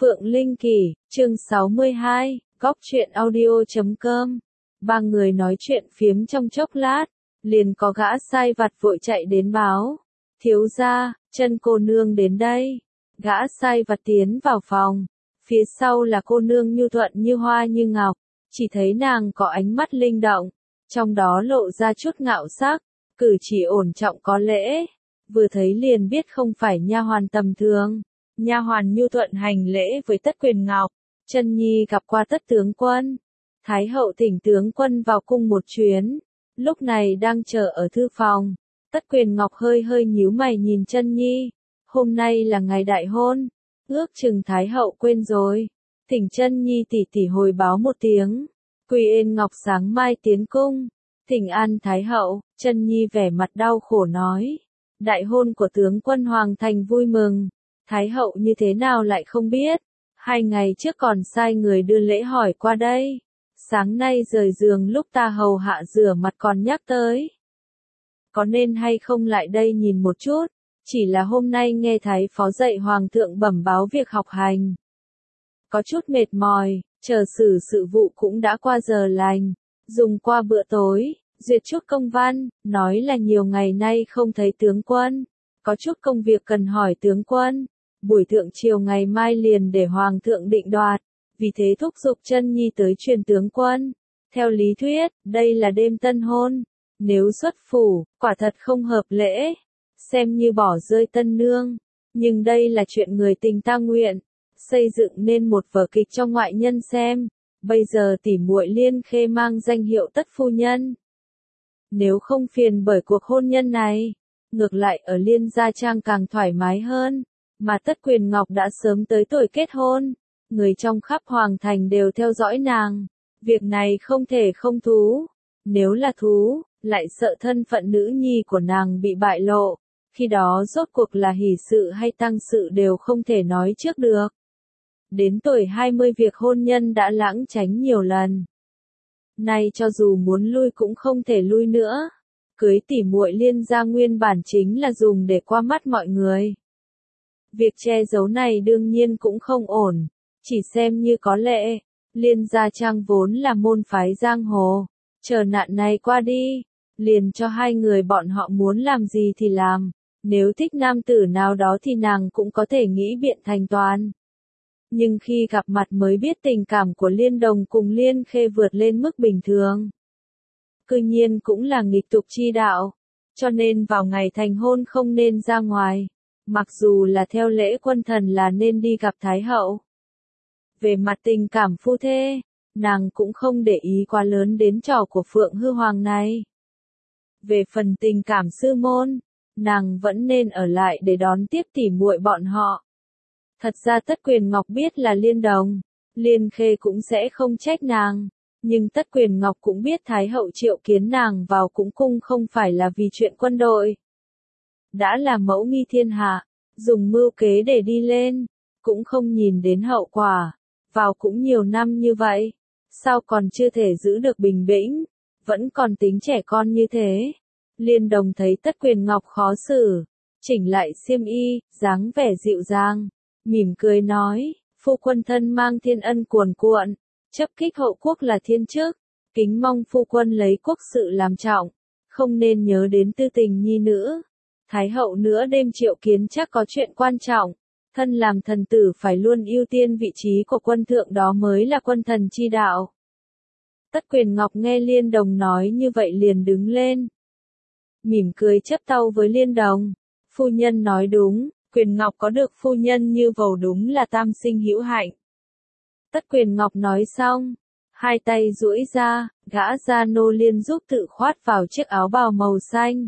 Phượng Linh Kỳ, chương 62, góc truyện audio.com. Ba người nói chuyện phiếm trong chốc lát, liền có gã sai vặt vội chạy đến báo. Thiếu gia, chân cô nương đến đây. Gã sai vặt tiến vào phòng. Phía sau là cô nương nhu thuận như hoa như ngọc. Chỉ thấy nàng có ánh mắt linh động. Trong đó lộ ra chút ngạo sắc. Cử chỉ ổn trọng có lễ. Vừa thấy liền biết không phải nha hoàn tầm thường. Nha hoàn nhu thuận hành lễ với Tất Quyền Ngọc. Chân nhi gặp qua Tất tướng quân. Thái hậu thỉnh tướng quân vào cung một chuyến. Lúc này đang chờ ở thư phòng. Tất Quyền Ngọc hơi hơi nhíu mày nhìn chân nhi. Hôm nay là ngày đại hôn. Ước chừng Thái hậu quên rồi. Thỉnh chân nhi tỷ tỷ hồi báo một tiếng. Quỳ Yên Ngọc sáng mai tiến cung. Thỉnh an Thái hậu. Chân nhi vẻ mặt đau khổ nói. Đại hôn của tướng quân Hoàng Thành vui mừng. Thái hậu như thế nào lại không biết. 2 ngày trước còn sai người đưa lễ hỏi qua đây. Sáng nay rời giường lúc ta hầu hạ rửa mặt còn nhắc tới. Có nên hay không lại đây nhìn một chút. Chỉ là hôm nay nghe Thái phó dạy Hoàng thượng bẩm báo việc học hành. Có chút mệt mỏi, chờ xử sự vụ cũng đã qua giờ lành. Dùng qua bữa tối, duyệt chút công văn, nói là nhiều ngày nay không thấy tướng quân. Có chút công việc cần hỏi tướng quân. Buổi thượng chiều ngày mai liền để Hoàng thượng định đoạt. Vì thế thúc giục chân nhi tới truyền tướng quân. Theo lý thuyết, đây là đêm tân hôn. Nếu xuất phủ, quả thật không hợp lễ. Xem như bỏ rơi tân nương. Nhưng đây là chuyện người tình ta nguyện. Xây dựng nên một vở kịch cho ngoại nhân xem. Bây giờ tỉ muội Liên Khê mang danh hiệu Tất phu nhân. Nếu không phiền bởi cuộc hôn nhân này, ngược lại ở Liên gia trang càng thoải mái hơn. Mà Tất Quyền Ngọc đã sớm tới tuổi kết hôn. Người trong khắp Hoàng Thành đều theo dõi nàng. Việc này không thể không thú. Nếu là thú, lại sợ thân phận nữ nhi của nàng bị bại lộ. Khi đó rốt cuộc là hỷ sự hay tang sự đều không thể nói trước được. Đến tuổi 20 việc hôn nhân đã lãng tránh nhiều lần. Nay cho dù muốn lui cũng không thể lui nữa. Cưới tỉ muội Liên gia nguyên bản chính là dùng để qua mắt mọi người. Việc che giấu này đương nhiên cũng không ổn. Chỉ xem như có lệ. Liên gia trang vốn là môn phái giang hồ. Chờ nạn này qua đi. Liền cho 2 người bọn họ muốn làm gì thì làm. Nếu thích nam tử nào đó thì nàng cũng có thể nghĩ biện thành toàn. Nhưng khi gặp mặt mới biết tình cảm của Liên Đồng cùng Liên Khê vượt lên mức bình thường. Cư nhiên cũng là nghịch tục chi đạo. Cho nên vào ngày thành hôn không nên ra ngoài. Mặc dù là theo lễ quân thần là nên đi gặp Thái hậu. Về mặt tình cảm phu thê, nàng cũng không để ý quá lớn đến trò của Phượng Hư Hoàng này. Về phần tình cảm sư môn, nàng vẫn nên ở lại để đón tiếp tỉ muội bọn họ. Thật ra Tất Quyền Ngọc biết là Liên Đồng, Liên Khê cũng sẽ không trách nàng. Nhưng Tất Quyền Ngọc cũng biết Thái hậu triệu kiến nàng vào cũng cung không phải là vì chuyện quân đội. Đã là mẫu nghi thiên hạ, dùng mưu kế để đi lên, cũng không nhìn đến hậu quả. Vào cũng nhiều năm như vậy, sao còn chưa thể giữ được bình tĩnh, vẫn còn tính trẻ con như thế. Liên Đồng thấy Tất Quyền Ngọc khó xử, chỉnh lại xiêm y, dáng vẻ dịu dàng, mỉm cười nói, phu quân thân mang thiên ân cuồn cuộn, chấp kích hậu quốc là thiên chức, kính mong phu quân lấy quốc sự làm trọng, không nên nhớ đến tư tình nhi nữ. Thái hậu nữa đêm triệu kiến chắc có chuyện quan trọng. Thân làm thần tử phải luôn ưu tiên vị trí của quân thượng, đó mới là quân thần chi đạo. Tất Quyền Ngọc nghe Liên Đồng nói như vậy liền đứng lên. Mỉm cười chắp tau với Liên Đồng. Phu nhân nói đúng, Quyền Ngọc có được phu nhân như vầu đúng là tam sinh hữu hạnh. Tất Quyền Ngọc nói xong, 2 tay duỗi ra, gã gia nô Liên giúp tự khoát vào chiếc áo bào màu xanh.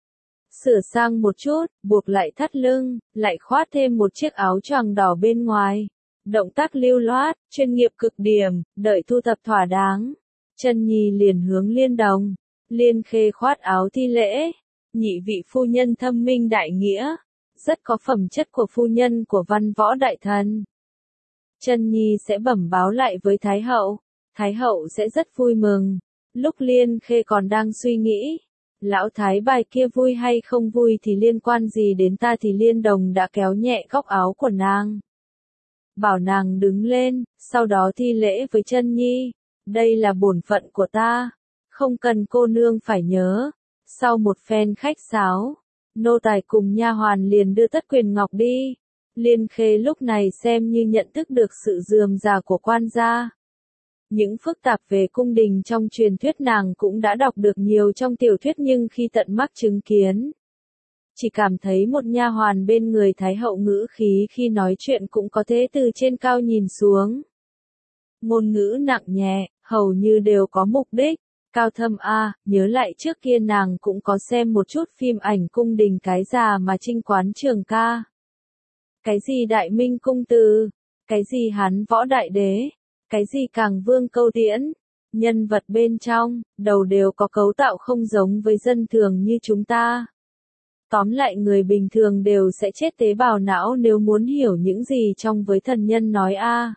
Sửa sang một chút, buộc lại thắt lưng, lại khoát thêm một chiếc áo choàng đỏ bên ngoài. Động tác lưu loát, chuyên nghiệp cực điểm, đợi thu thập thỏa đáng. Chân nhi liền hướng Liên Đồng. Liên Khê khoát áo thi lễ. Nhị vị phu nhân thâm minh đại nghĩa. Rất có phẩm chất của phu nhân của văn võ đại thần. Chân nhi sẽ bẩm báo lại với Thái hậu. Thái hậu sẽ rất vui mừng. Lúc Liên Khê còn đang suy nghĩ. Lão thái bài kia vui hay không vui thì liên quan gì đến ta, thì Liên Đồng đã kéo nhẹ góc áo của nàng. bảo nàng đứng lên, sau đó thi lễ với chân nhi. Đây là bổn phận của ta, không cần cô nương phải nhớ. Sau một phen khách sáo, nô tài cùng nha hoàn liền đưa Tất Quyền Ngọc đi. Liên Khê lúc này xem như nhận thức được sự rườm rà của quan gia. Những phức tạp về cung đình trong truyền thuyết nàng cũng đã đọc được nhiều trong tiểu thuyết, nhưng khi tận mắt chứng kiến, chỉ cảm thấy một nha hoàn bên người Thái hậu ngữ khí khi nói chuyện cũng có thể từ trên cao nhìn xuống. Ngôn ngữ nặng nhẹ, hầu như đều có mục đích. Cao thâm nhớ lại trước kia nàng cũng có xem một chút phim ảnh cung đình cái già mà Trinh Quán Trường Ca. Cái gì Đại Minh Cung Từ, cái gì Hán Võ Đại Đế, cái gì Càng Vương Câu Tiễn. Nhân vật bên trong, đầu đều có cấu tạo không giống với dân thường như chúng ta. Tóm lại người bình thường đều sẽ chết tế bào não nếu muốn hiểu những gì trong với thần nhân nói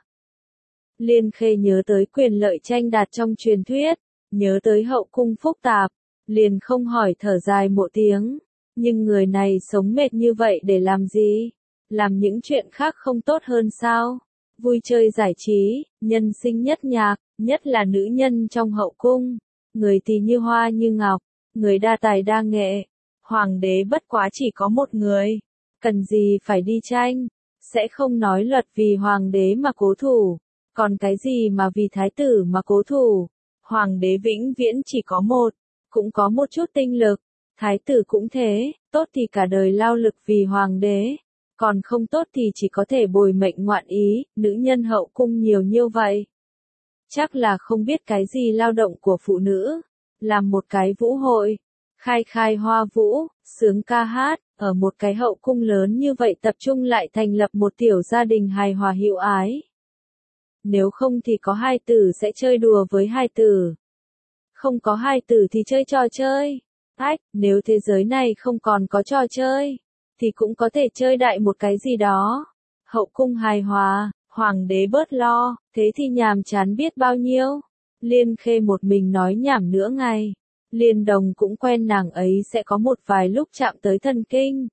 Liên Khê nhớ tới quyền lợi tranh đạt trong truyền thuyết, nhớ tới hậu cung phức tạp, liền không hỏi thở dài một tiếng. Nhưng người này sống mệt như vậy để làm gì? Làm những chuyện khác không tốt hơn sao? Vui chơi giải trí, nhân sinh nhất nhạc, nhất là nữ nhân trong hậu cung. Người thì như hoa như ngọc, người đa tài đa nghệ. Hoàng đế bất quá chỉ có một người, cần gì phải đi tranh, sẽ không nói luật vì hoàng đế mà cố thủ, còn cái gì mà vì thái tử mà cố thủ. Hoàng đế vĩnh viễn chỉ có một, cũng có một chút tinh lực, thái tử cũng thế, tốt thì cả đời lao lực vì hoàng đế, còn không tốt thì chỉ có thể bồi mệnh ngoạn ý. Nữ nhân hậu cung nhiều như vậy, chắc là không biết cái gì lao động của phụ nữ, làm một cái vũ hội, khai hoa vũ, sướng ca hát, ở một cái hậu cung lớn như vậy tập trung lại thành lập một tiểu gia đình hài hòa hữu ái. Nếu không thì có hai tử sẽ chơi đùa với hai tử. Không có hai tử thì chơi trò chơi. Nếu thế giới này không còn có trò chơi, thì cũng có thể chơi đại một cái gì đó. Hậu cung hài hòa, hoàng đế bớt lo, thế thì nhàm chán biết bao nhiêu. Liên Khê một mình nói nhảm nửa ngày. Liên Đồng cũng quen nàng ấy sẽ có một vài lúc chạm tới thần kinh.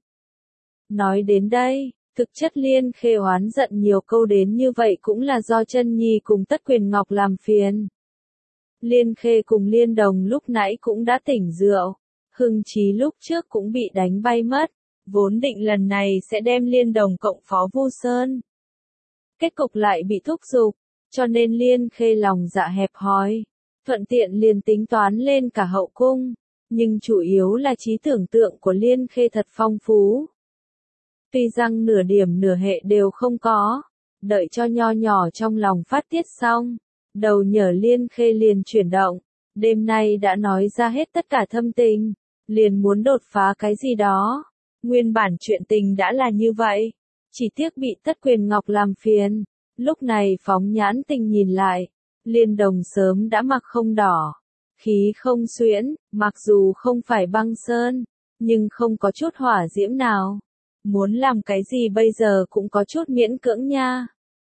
Nói đến đây, thực chất Liên Khê oán giận nhiều câu đến như vậy cũng là do Chân Nhi cùng Tất Quyền Ngọc làm phiền. Liên Khê cùng Liên Đồng lúc nãy cũng đã tỉnh rượu, Hưng Chí lúc trước cũng bị đánh bay mất, vốn định lần này sẽ đem Liên Đồng cộng Phó Vu Sơn. Kết cục lại bị thúc giục, cho nên Liên Khê lòng dạ hẹp hòi, thuận tiện liền tính toán lên cả hậu cung, nhưng chủ yếu là trí tưởng tượng của Liên Khê thật phong phú. Tuy rằng nửa điểm nửa hệ đều không có, đợi cho nho nhỏ trong lòng phát tiết xong, đầu nhở Liên Khê liền chuyển động, đêm nay đã nói ra hết tất cả thâm tình, liền muốn đột phá cái gì đó. Nguyên bản chuyện tình đã là như vậy, chỉ tiếc bị Tất Quyền Ngọc làm phiền, lúc này phóng nhãn tình nhìn lại, Liên Đồng sớm đã mặc không đỏ, khí không xuyễn, mặc dù không phải băng sơn, nhưng không có chút hỏa diễm nào. Muốn làm cái gì bây giờ cũng có chút miễn cưỡng nha.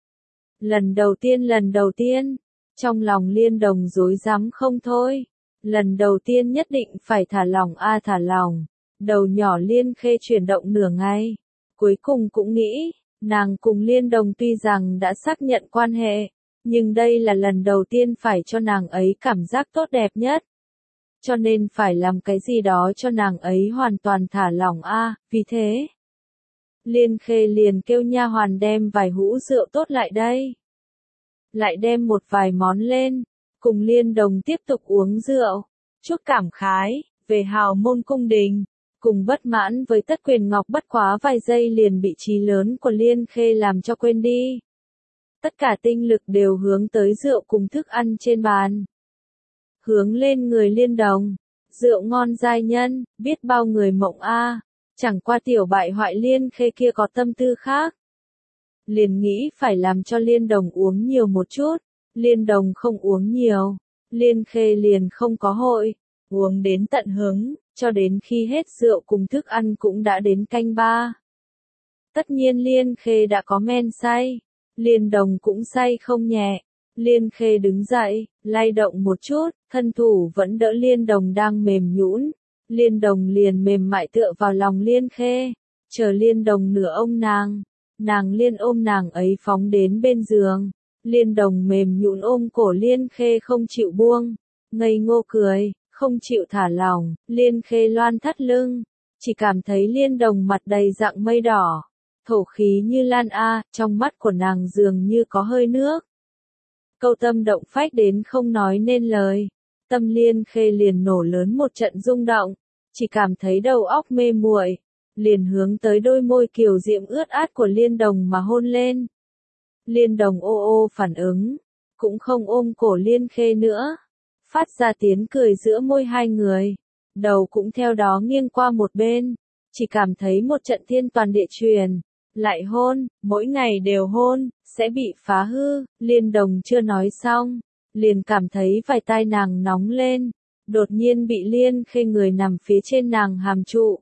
Lần đầu tiên, trong lòng Liên Đồng rối rắm không thôi. Lần đầu tiên nhất định phải thả lỏng thả lỏng. Đầu nhỏ Liên Khê chuyển động nửa ngày. Cuối cùng cũng nghĩ, nàng cùng Liên Đồng tuy rằng đã xác nhận quan hệ, nhưng đây là lần đầu tiên phải cho nàng ấy cảm giác tốt đẹp nhất. Cho nên phải làm cái gì đó cho nàng ấy hoàn toàn thả lỏng vì thế. Liên Khê liền kêu nha hoàn đem vài hũ rượu tốt lại đây. Lại đem một vài món lên, cùng Liên Đồng tiếp tục uống rượu, chút cảm khái, về hào môn cung đình, cùng bất mãn với Tất Quyền Ngọc bất quá vài giây liền bị trí lớn của Liên Khê làm cho quên đi. Tất cả tinh lực đều hướng tới rượu cùng thức ăn trên bàn. Hướng lên người Liên Đồng, rượu ngon giai nhân, biết bao người mộng chẳng qua tiểu bại hoại Liên Khê kia có tâm tư khác. Liền nghĩ phải làm cho Liên Đồng uống nhiều một chút, Liên Đồng không uống nhiều, Liên Khê liền không có hội, uống đến tận hứng, cho đến khi hết rượu cùng thức ăn cũng đã đến canh ba. Tất nhiên Liên Khê đã có men say, Liên Đồng cũng say không nhẹ. Liên Khê đứng dậy, lay động một chút, thân thủ vẫn đỡ Liên Đồng đang mềm nhũn. Liên Đồng liền mềm mại tựa vào lòng Liên Khê, chờ Liên Đồng nửa ông nàng. Nàng Liên ôm nàng ấy phóng đến bên giường. Liên Đồng mềm nhũn ôm cổ Liên Khê không chịu buông, ngây ngô cười, không chịu thả lỏng. Liên Khê loan thắt lưng, chỉ cảm thấy Liên Đồng mặt đầy dạng mây đỏ, thổ khí như lan trong mắt của nàng dường như có hơi nước. Câu tâm động phách đến không nói nên lời, tâm Liên Khê liền nổ lớn một trận rung động, chỉ cảm thấy đầu óc mê muội, liền hướng tới đôi môi kiều diễm ướt át của Liên Đồng mà hôn lên. Liên Đồng ô ô phản ứng, cũng không ôm cổ Liên Khê nữa, phát ra tiếng cười giữa môi hai người, đầu cũng theo đó nghiêng qua một bên, chỉ cảm thấy một trận thiên toàn địa truyền, lại hôn, mỗi ngày đều hôn, sẽ bị phá hư. Liên Đồng chưa nói xong, liền cảm thấy vài tai nàng nóng lên, đột nhiên bị Liên Khê người nằm phía trên nàng hàm trụ.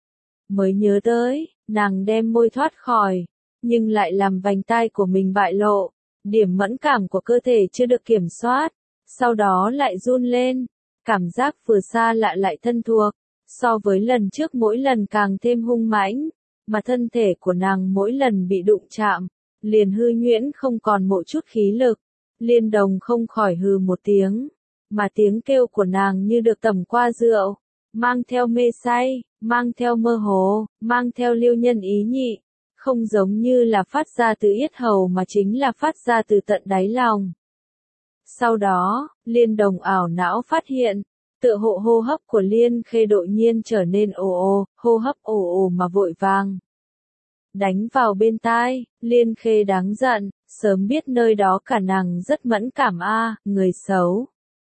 Mới nhớ tới, nàng đem môi thoát khỏi, nhưng lại làm vành tai của mình bại lộ, điểm mẫn cảm của cơ thể chưa được kiểm soát, sau đó lại run lên, cảm giác vừa xa lạ lại thân thuộc, so với lần trước mỗi lần càng thêm hung mãnh, mà thân thể của nàng mỗi lần bị đụng chạm, liền hư nhuyễn không còn một chút khí lực. Liên Đồng không khỏi hừ một tiếng, mà tiếng kêu của nàng như được tẩm qua rượu, mang theo mê say, mang theo mơ hồ, mang theo liêu nhân ý nhị, không giống như là phát ra từ yết hầu mà chính là phát ra từ tận đáy lòng. Sau đó, Liên Đồng ảo não phát hiện, tựa hộ hô hấp của Liên Khê đột nhiên trở nên ồ ồ, hô hấp ồ ồ mà vội vàng. Đánh vào bên tai, Liên Khê đáng giận, sớm biết nơi đó cả nàng rất mẫn cảm người xấu.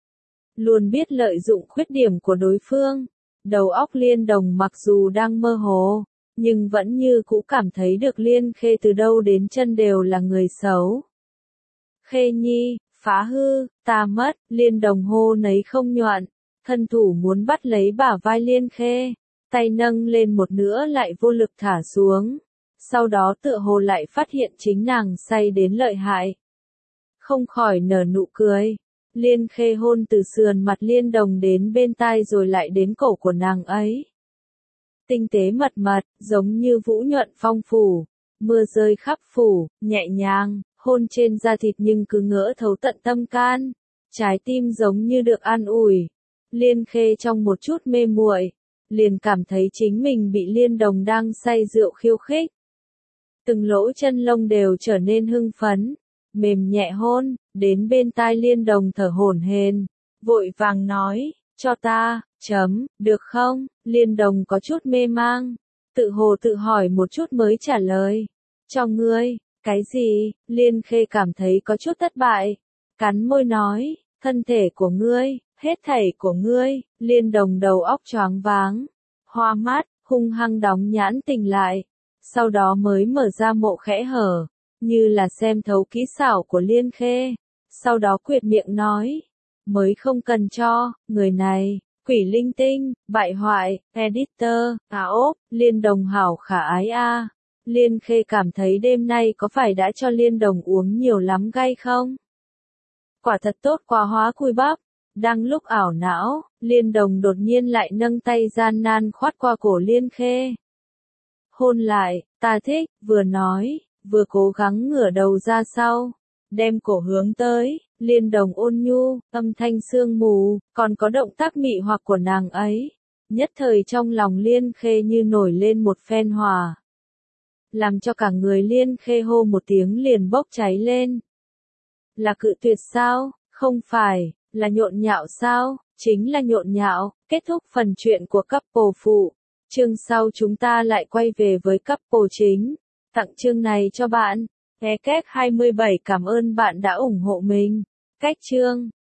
Luôn biết lợi dụng khuyết điểm của đối phương, đầu óc Liên Đồng mặc dù đang mơ hồ, nhưng vẫn như cũ cảm thấy được Liên Khê từ đâu đến chân đều là người xấu. Khê nhi, phá hư, ta mất, Liên Đồng hô nấy không nhoạn, thân thủ muốn bắt lấy bả vai Liên Khê, tay nâng lên một nữa lại vô lực thả xuống, sau đó tựa hồ lại phát hiện chính nàng say đến lợi hại. Không khỏi nở nụ cười, Liên Khê hôn từ sườn mặt Liên Đồng đến bên tai rồi lại đến cổ của nàng ấy. Tinh tế mật mật, giống như vũ nhuận phong phủ, mưa rơi khắp phủ, nhẹ nhàng, hôn trên da thịt nhưng cứ ngỡ thấu tận tâm can, trái tim giống như được an ủi. Liên Khê trong một chút mê muội, liền cảm thấy chính mình bị Liên Đồng đang say rượu khiêu khích. Từng lỗ chân lông đều trở nên hưng phấn, mềm nhẹ hôn, đến bên tai Liên Đồng thở hổn hển, vội vàng nói, cho ta, được không? Liên Đồng có chút mê mang, tự hồ tự hỏi một chút mới trả lời, cho ngươi, cái gì? Liên Khê cảm thấy có chút thất bại, cắn môi nói, thân thể của ngươi, hết thảy của ngươi. Liên Đồng đầu óc choáng váng, hoa mắt, hung hăng đóng nhãn tỉnh lại, sau đó mới mở ra mộ khẽ hở, như là xem thấu kỹ xảo của Liên Khê, sau đó quyệt miệng nói, mới không cần cho, người này, quỷ linh tinh, bại hoại, editor, ốp, Liên Đồng hảo khả ái Liên Khê cảm thấy đêm nay có phải đã cho Liên Đồng uống nhiều lắm gay không? Quả thật tốt quá hóa cùi bắp. Đang lúc ảo não, Liên Đồng đột nhiên lại nâng tay gian nan khoát qua cổ Liên Khê. Hôn lại, ta thích, vừa nói, vừa cố gắng ngửa đầu ra sau, đem cổ hướng tới, Liên Đồng ôn nhu, âm thanh sương mù, còn có động tác mị hoặc của nàng ấy. Nhất thời trong lòng Liên Khê như nổi lên một phen hỏa, làm cho cả người Liên Khê hô một tiếng liền bốc cháy lên. Là cự tuyệt sao? Không phải, là nhộn nhạo sao? Chính là nhộn nhạo. Kết thúc phần truyện của couple phụ. Chương sau chúng ta lại quay về với couple chính. Tặng chương này cho bạn. Cách 27 cảm ơn bạn đã ủng hộ mình. Cách chương